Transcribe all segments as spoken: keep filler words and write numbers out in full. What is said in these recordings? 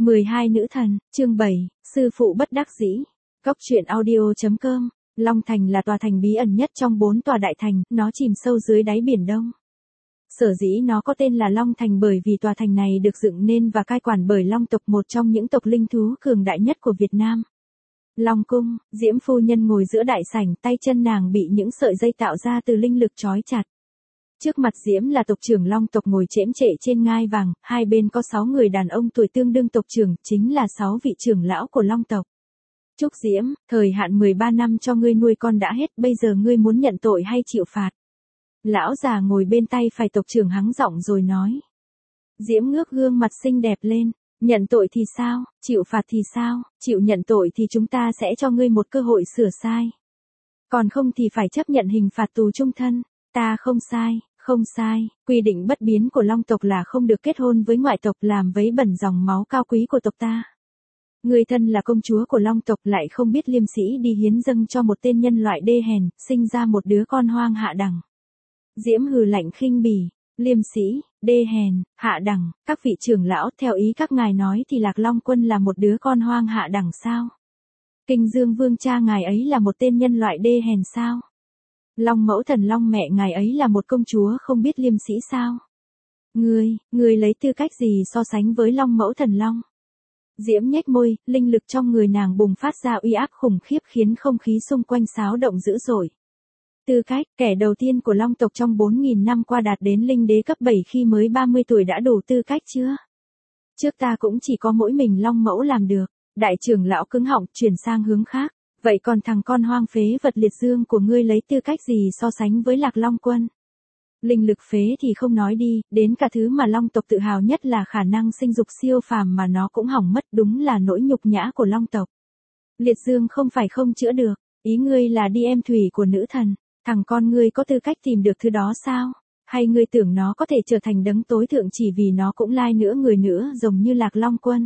mười hai nữ thần, chương bảy, sư phụ bất đắc dĩ. Góc truyện audio chấm com. Long Thành là tòa thành bí ẩn nhất trong bốn tòa đại thành, nó chìm sâu dưới đáy Biển Đông. Sở dĩ nó có tên là Long Thành bởi vì tòa thành này được dựng nên và cai quản bởi Long tộc, một trong những tộc linh thú cường đại nhất của Việt Nam. Long cung, Diễm phu nhân ngồi giữa đại sảnh, tay chân nàng bị những sợi dây tạo ra từ linh lực trói chặt. Trước mặt Diễm là tộc trưởng Long tộc ngồi chễm trệ trên ngai vàng, hai bên có sáu người đàn ông tuổi tương đương tộc trưởng, chính là sáu vị trưởng lão của Long tộc. Trúc Diễm, thời hạn mười ba năm cho ngươi nuôi con đã hết, bây giờ ngươi muốn nhận tội hay chịu phạt? Lão già ngồi bên tay phải tộc trưởng hắng giọng rồi nói. Diễm ngước gương mặt xinh đẹp lên, nhận tội thì sao, chịu phạt thì sao, chịu nhận tội thì chúng ta sẽ cho ngươi một cơ hội sửa sai. Còn không thì phải chấp nhận hình phạt tù chung thân. Ta không sai, không sai, quy định bất biến của Long tộc là không được kết hôn với ngoại tộc, làm vấy bẩn dòng máu cao quý của tộc ta. Ngươi thân là công chúa của Long tộc lại không biết liêm sĩ đi hiến dâng cho một tên nhân loại đê hèn, sinh ra một đứa con hoang hạ đẳng. Diễm hừ lạnh khinh bỉ, liêm sĩ, đê hèn, hạ đẳng, các vị trưởng lão, theo ý các ngài nói thì Lạc Long Quân là một đứa con hoang hạ đẳng sao? Kinh Dương Vương cha ngài ấy là một tên nhân loại đê hèn sao? Long mẫu thần Long mẹ ngài ấy là một công chúa không biết liêm sĩ sao? Ngươi, ngươi lấy tư cách gì so sánh với Long mẫu thần Long? Diễm nhếch môi, linh lực trong người nàng bùng phát ra uy áp khủng khiếp khiến không khí xung quanh xáo động dữ dội. Tư cách, kẻ đầu tiên của Long tộc trong bốn nghìn năm qua đạt đến linh đế cấp bảy khi mới ba mươi tuổi đã đủ tư cách chưa? Trước ta cũng chỉ có mỗi mình Long mẫu làm được. Đại trưởng lão cứng họng, chuyển sang hướng khác. Vậy còn thằng con hoang phế vật liệt dương của ngươi lấy tư cách gì so sánh với Lạc Long Quân? Linh lực phế thì không nói đi, đến cả thứ mà Long tộc tự hào nhất là khả năng sinh dục siêu phàm mà nó cũng hỏng mất, đúng là nỗi nhục nhã của Long tộc. Liệt dương không phải không chữa được, ý ngươi là đi em thủy của nữ thần, thằng con ngươi có tư cách tìm được thứ đó sao? Hay ngươi tưởng nó có thể trở thành đấng tối thượng chỉ vì nó cũng lai nữa người nữa giống như Lạc Long Quân?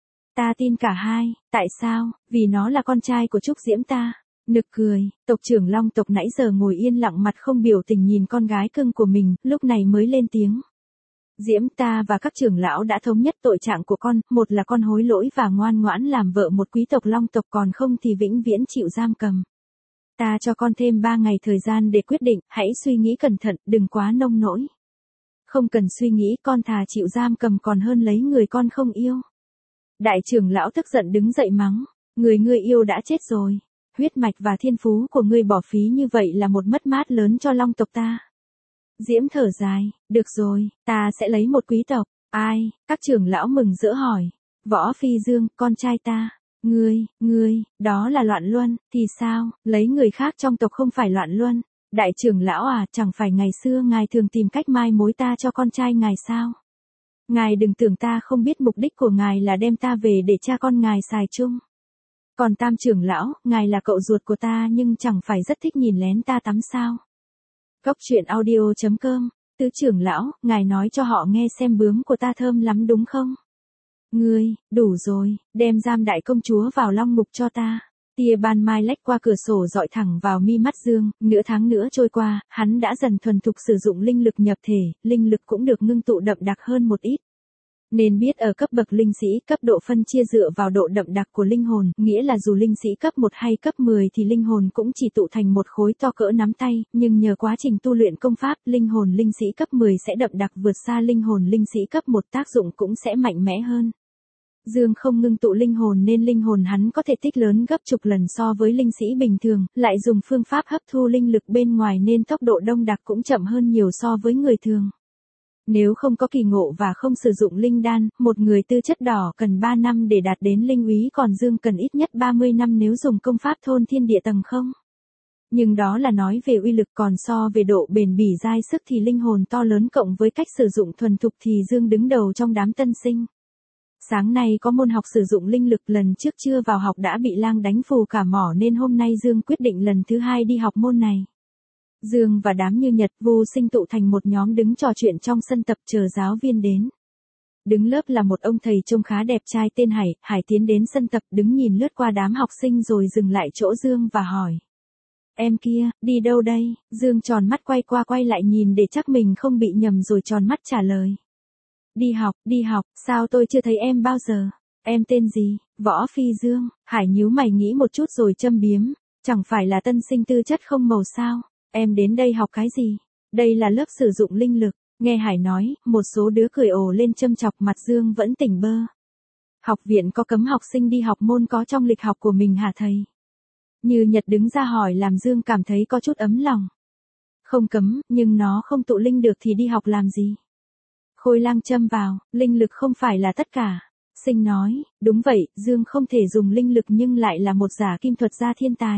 Ta tin cả hai, tại sao? Vì nó là con trai của Trúc Diễm ta. Nực cười, tộc trưởng Long tộc nãy giờ ngồi yên lặng mặt không biểu tình nhìn con gái cưng của mình, lúc này mới lên tiếng. Diễm, ta và các trưởng lão đã thống nhất tội trạng của con, một là con hối lỗi và ngoan ngoãn làm vợ một quý tộc Long tộc, còn không thì vĩnh viễn chịu giam cầm. Ta cho con thêm ba ngày thời gian để quyết định, hãy suy nghĩ cẩn thận, đừng quá nông nỗi. Không cần suy nghĩ, con thà chịu giam cầm còn hơn lấy người con không yêu. Đại trưởng lão tức giận đứng dậy mắng, người ngươi yêu đã chết rồi, huyết mạch và thiên phú của ngươi bỏ phí như vậy là một mất mát lớn cho Long tộc ta. Diễm thở dài, được rồi, ta sẽ lấy một quý tộc. Ai? Các trưởng lão mừng rỡ hỏi. Võ Phi Dương, con trai ta. Ngươi, ngươi, đó là loạn luân, thì sao, lấy người khác trong tộc không phải loạn luân. Đại trưởng lão à, chẳng phải ngày xưa ngài thường tìm cách mai mối ta cho con trai ngài sao? Ngài đừng tưởng ta không biết mục đích của ngài là đem ta về để cha con ngài xài chung. Còn Tam trưởng lão, ngài là cậu ruột của ta nhưng chẳng phải rất thích nhìn lén ta tắm sao? Góc truyện audio chấm com. Tứ trưởng lão, ngài nói cho họ nghe xem bướm của ta thơm lắm đúng không? Ngươi, đủ rồi, đem giam đại công chúa vào long ngục cho ta. Tia ban mai lách qua cửa sổ dọi thẳng vào mi mắt Dương, nửa tháng nữa trôi qua, hắn đã dần thuần thục sử dụng linh lực nhập thể, linh lực cũng được ngưng tụ đậm đặc hơn một ít. Nên biết ở cấp bậc linh sĩ, cấp độ phân chia dựa vào độ đậm đặc của linh hồn, nghĩa là dù linh sĩ cấp một hay cấp mười thì linh hồn cũng chỉ tụ thành một khối to cỡ nắm tay, nhưng nhờ quá trình tu luyện công pháp, linh hồn linh sĩ cấp mười sẽ đậm đặc vượt xa linh hồn linh sĩ cấp một, tác dụng cũng sẽ mạnh mẽ hơn. Dương không ngưng tụ linh hồn nên linh hồn hắn có thể tích lớn gấp chục lần so với linh sĩ bình thường, lại dùng phương pháp hấp thu linh lực bên ngoài nên tốc độ đông đặc cũng chậm hơn nhiều so với người thường. Nếu không có kỳ ngộ và không sử dụng linh đan, một người tư chất đỏ cần ba năm để đạt đến linh úy, còn Dương cần ít nhất ba mươi năm nếu dùng công pháp thôn thiên địa tầng không. Nhưng đó là nói về uy lực, còn so về độ bền bỉ dai sức thì linh hồn to lớn cộng với cách sử dụng thuần thục thì Dương đứng đầu trong đám tân sinh. Sáng nay có môn học sử dụng linh lực, lần trước chưa vào học đã bị lang đánh phù cả mỏ nên hôm nay Dương quyết định lần thứ hai đi học môn này. Dương và đám Như Nhật, Vô Sinh tụ thành một nhóm đứng trò chuyện trong sân tập chờ giáo viên đến. Đứng lớp là một ông thầy trông khá đẹp trai tên Hải, Hải tiến đến sân tập đứng nhìn lướt qua đám học sinh rồi dừng lại chỗ Dương và hỏi. Em kia, đi đâu đây? Dương tròn mắt quay qua quay lại nhìn để chắc mình không bị nhầm rồi tròn mắt trả lời. Đi học, đi học, sao tôi chưa thấy em bao giờ? Em tên gì? Võ Phi Dương. Hải nhíu mày nghĩ một chút rồi châm biếm. Chẳng phải là tân sinh tư chất không màu sao? Em đến đây học cái gì? Đây là lớp sử dụng linh lực. Nghe Hải nói, một số đứa cười ồ lên châm chọc, mặt Dương vẫn tỉnh bơ. Học viện có cấm học sinh đi học môn có trong lịch học của mình hả thầy? Như Nhật đứng ra hỏi làm Dương cảm thấy có chút ấm lòng. Không cấm, nhưng nó không tụ linh được thì đi học làm gì? Khôi Lang châm vào, linh lực không phải là tất cả. Sinh nói, đúng vậy, Dương không thể dùng linh lực nhưng lại là một giả kim thuật gia thiên tài.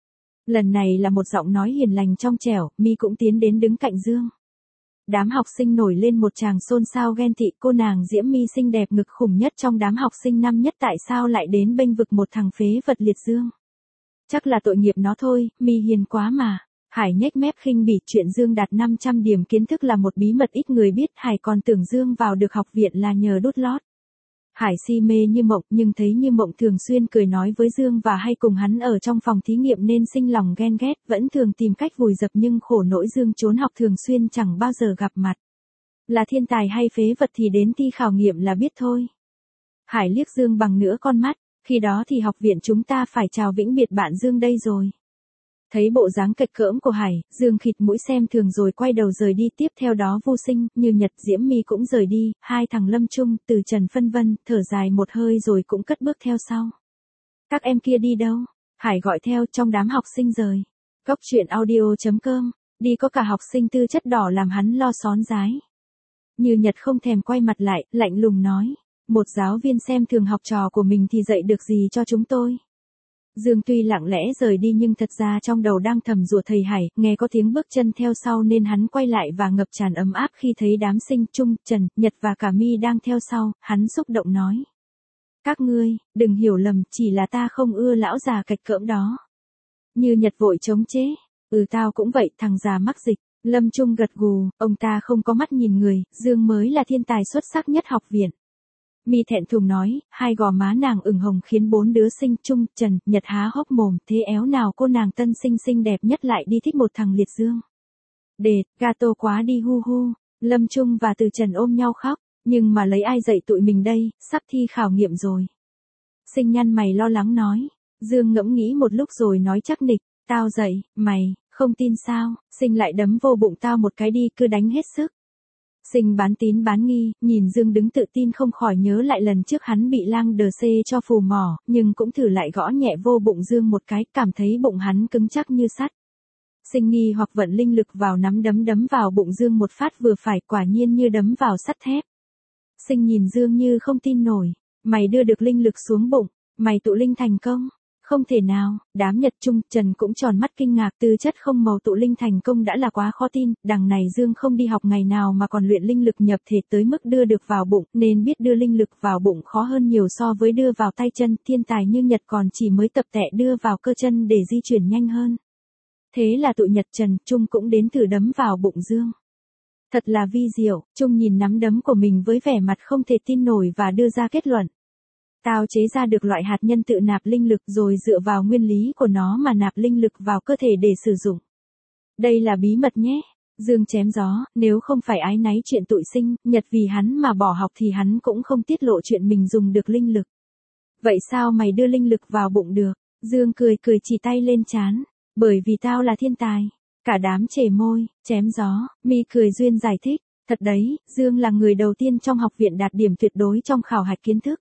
Lần này là một giọng nói hiền lành trong trẻo, Mi cũng tiến đến đứng cạnh Dương. Đám học sinh nổi lên một tràng xôn xao ghen tị, cô nàng Diễm My xinh đẹp ngực khủng nhất trong đám học sinh năm nhất tại sao lại đến bênh vực một thằng phế vật liệt Dương. Chắc là tội nghiệp nó thôi, Mi hiền quá mà. Hải nhếch mép khinh bỉ, chuyện Dương đạt năm trăm điểm kiến thức là một bí mật ít người biết, Hải còn tưởng Dương vào được học viện là nhờ đút lót. Hải si mê Như Mộng, nhưng thấy Như Mộng thường xuyên cười nói với Dương và hay cùng hắn ở trong phòng thí nghiệm nên sinh lòng ghen ghét, vẫn thường tìm cách vùi dập, nhưng khổ nỗi Dương trốn học thường xuyên chẳng bao giờ gặp mặt. Là thiên tài hay phế vật thì đến thi khảo nghiệm là biết thôi. Hải liếc Dương bằng nửa con mắt, khi đó thì học viện chúng ta phải chào vĩnh biệt bạn Dương đây rồi. Thấy bộ dáng kịch cỡm của Hải, Dương khịt mũi xem thường rồi quay đầu rời đi, tiếp theo đó Vu Sinh, Như Nhật, Diễm My cũng rời đi, hai thằng Lâm Trung, Từ Trần phân vân, thở dài một hơi rồi cũng cất bước theo sau. Các em kia đi đâu? Hải gọi theo, trong đám học sinh rời. Góc truyện audio chấm com, đi có cả học sinh tư chất đỏ làm hắn lo xón rái. Như Nhật không thèm quay mặt lại, lạnh lùng nói, một giáo viên xem thường học trò của mình thì dạy được gì cho chúng tôi. Dương tuy lặng lẽ rời đi nhưng thật ra trong đầu đang thầm rủa thầy Hải, nghe có tiếng bước chân theo sau nên hắn quay lại và ngập tràn ấm áp khi thấy đám Sinh, Trung, Trần, Nhật và cả Mi đang theo sau, hắn xúc động nói. Các ngươi, đừng hiểu lầm, chỉ là ta không ưa lão già cạch cỡm đó. Như Nhật vội chống chế, ừ tao cũng vậy, thằng già mắc dịch. Lâm Trung gật gù, ông ta không có mắt nhìn người, Dương mới là thiên tài xuất sắc nhất học viện. Mi thẹn thùng nói, hai gò má nàng ửng hồng khiến bốn đứa Sinh, Trung, Trần, Nhật há hốc mồm, thế éo nào cô nàng tân sinh xinh đẹp nhất lại đi thích một thằng liệt Dương. Đệt, gato quá đi hu hu. Lâm Trung và Từ Trần ôm nhau khóc, nhưng mà lấy ai dạy tụi mình đây, sắp thi khảo nghiệm rồi. Sinh nhăn mày lo lắng nói, Dương ngẫm nghĩ một lúc rồi nói chắc nịch, tao dạy, mày, không tin sao, Sinh lại đấm vô bụng tao một cái đi, cứ đánh hết sức. Sinh bán tín bán nghi, nhìn Dương đứng tự tin không khỏi nhớ lại lần trước hắn bị Lang đờ xê cho phù mỏ, nhưng cũng thử lại gõ nhẹ vô bụng Dương một cái, cảm thấy bụng hắn cứng chắc như sắt. Sinh nghi hoặc vận linh lực vào nắm đấm đấm vào bụng Dương một phát vừa phải, quả nhiên như đấm vào sắt thép. Sinh nhìn Dương như không tin nổi, mày đưa được linh lực xuống bụng, mày tụ linh thành công. Không thể nào, đám Nhật, Trung, Trần cũng tròn mắt kinh ngạc, tư chất không màu tụ linh thành công đã là quá khó tin, đằng này Dương không đi học ngày nào mà còn luyện linh lực nhập thể tới mức đưa được vào bụng, nên biết đưa linh lực vào bụng khó hơn nhiều so với đưa vào tay chân, thiên tài như Nhật còn chỉ mới tập tẹ đưa vào cơ chân để di chuyển nhanh hơn. Thế là tụi Nhật, Trần, Trung cũng đến thử đấm vào bụng Dương. Thật là vi diệu, Trung nhìn nắm đấm của mình với vẻ mặt không thể tin nổi và đưa ra kết luận. Tao chế ra được loại hạt nhân tự nạp linh lực rồi dựa vào nguyên lý của nó mà nạp linh lực vào cơ thể để sử dụng. Đây là bí mật nhé. Dương chém gió, nếu không phải ái náy chuyện tụi Sinh, Nhật vì hắn mà bỏ học thì hắn cũng không tiết lộ chuyện mình dùng được linh lực. Vậy sao mày đưa linh lực vào bụng được? Dương cười cười chỉ tay lên trán. Bởi vì tao là thiên tài. Cả đám chề môi, chém gió, Mi cười duyên giải thích. Thật đấy, Dương là người đầu tiên trong học viện đạt điểm tuyệt đối trong khảo hạch kiến thức.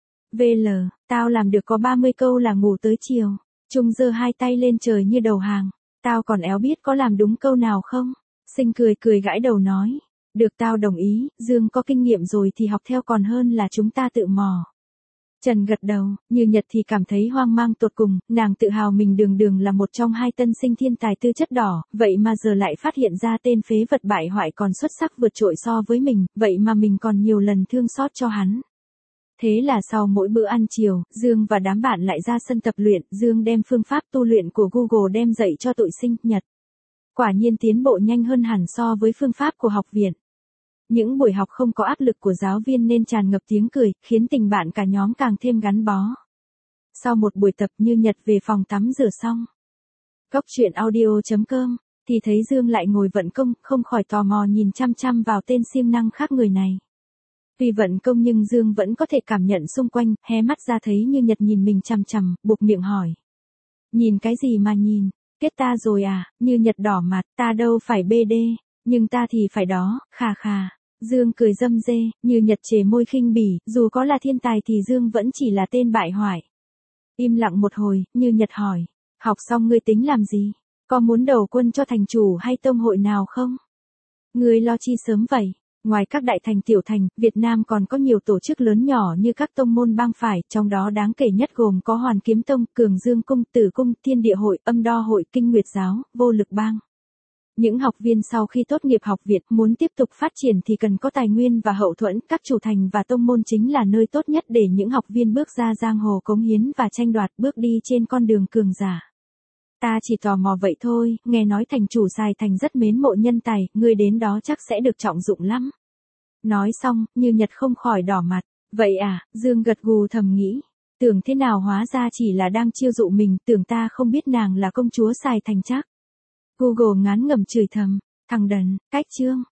vê lờ, tao làm được có ba mươi câu là ngủ tới chiều. Trung giơ hai tay lên trời như đầu hàng. Tao còn éo biết có làm đúng câu nào không? Sinh cười cười gãi đầu nói. Được, tao đồng ý, Dương có kinh nghiệm rồi thì học theo còn hơn là chúng ta tự mò. Trần gật đầu, Như Nhật thì cảm thấy hoang mang tột cùng, nàng tự hào mình đường đường là một trong hai tân sinh thiên tài tư chất đỏ, vậy mà giờ lại phát hiện ra tên phế vật bại hoại còn xuất sắc vượt trội so với mình, vậy mà mình còn nhiều lần thương xót cho hắn. Thế là sau mỗi bữa ăn chiều, Dương và đám bạn lại ra sân tập luyện, Dương đem phương pháp tu luyện của Google đem dạy cho tụi Sinh, Nhật. Quả nhiên tiến bộ nhanh hơn hẳn so với phương pháp của học viện. Những buổi học không có áp lực của giáo viên nên tràn ngập tiếng cười, khiến tình bạn cả nhóm càng thêm gắn bó. Sau một buổi tập, Như Nhật về phòng tắm rửa xong. Góc truyện audio chấm com, thì thấy Dương lại ngồi vận công, không khỏi tò mò nhìn chăm chăm vào tên siêng năng khác người này. Tuy vận công nhưng Dương vẫn có thể cảm nhận xung quanh, hé mắt ra thấy Như Nhật nhìn mình chằm chằm, buộc miệng hỏi. Nhìn cái gì mà nhìn, kết ta rồi à? Như Nhật đỏ mặt, ta đâu phải bê đê, nhưng ta thì phải đó, khà khà. Dương cười râm rê, Như Nhật chề môi khinh bỉ, dù có là thiên tài thì Dương vẫn chỉ là tên bại hoại. Im lặng một hồi, Như Nhật hỏi, học xong ngươi tính làm gì? Có muốn đầu quân cho thành chủ hay tông hội nào không? Ngươi lo chi sớm vậy? Ngoài các đại thành tiểu thành, Việt Nam còn có nhiều tổ chức lớn nhỏ như các tông môn bang phái, trong đó đáng kể nhất gồm có Hoàn Kiếm Tông, Cường Dương Cung, Tử Cung, Thiên Địa Hội, Âm Đo Hội, Kinh Nguyệt Giáo, Vô Lực Bang. Những học viên sau khi tốt nghiệp học viện muốn tiếp tục phát triển thì cần có tài nguyên và hậu thuẫn, các chủ thành và tông môn chính là nơi tốt nhất để những học viên bước ra giang hồ cống hiến và tranh đoạt bước đi trên con đường cường giả. Ta chỉ tò mò vậy thôi, nghe nói thành chủ Sài Thành rất mến mộ nhân tài, ngươi đến đó chắc sẽ được trọng dụng lắm. Nói xong, Như Nhật không khỏi đỏ mặt. Vậy à, Dương gật gù thầm nghĩ. Tưởng thế nào hóa ra chỉ là đang chiêu dụ mình, tưởng ta không biết nàng là công chúa Sài Thành chắc. Google ngán ngẩm chửi thầm, thằng đần, cách chương.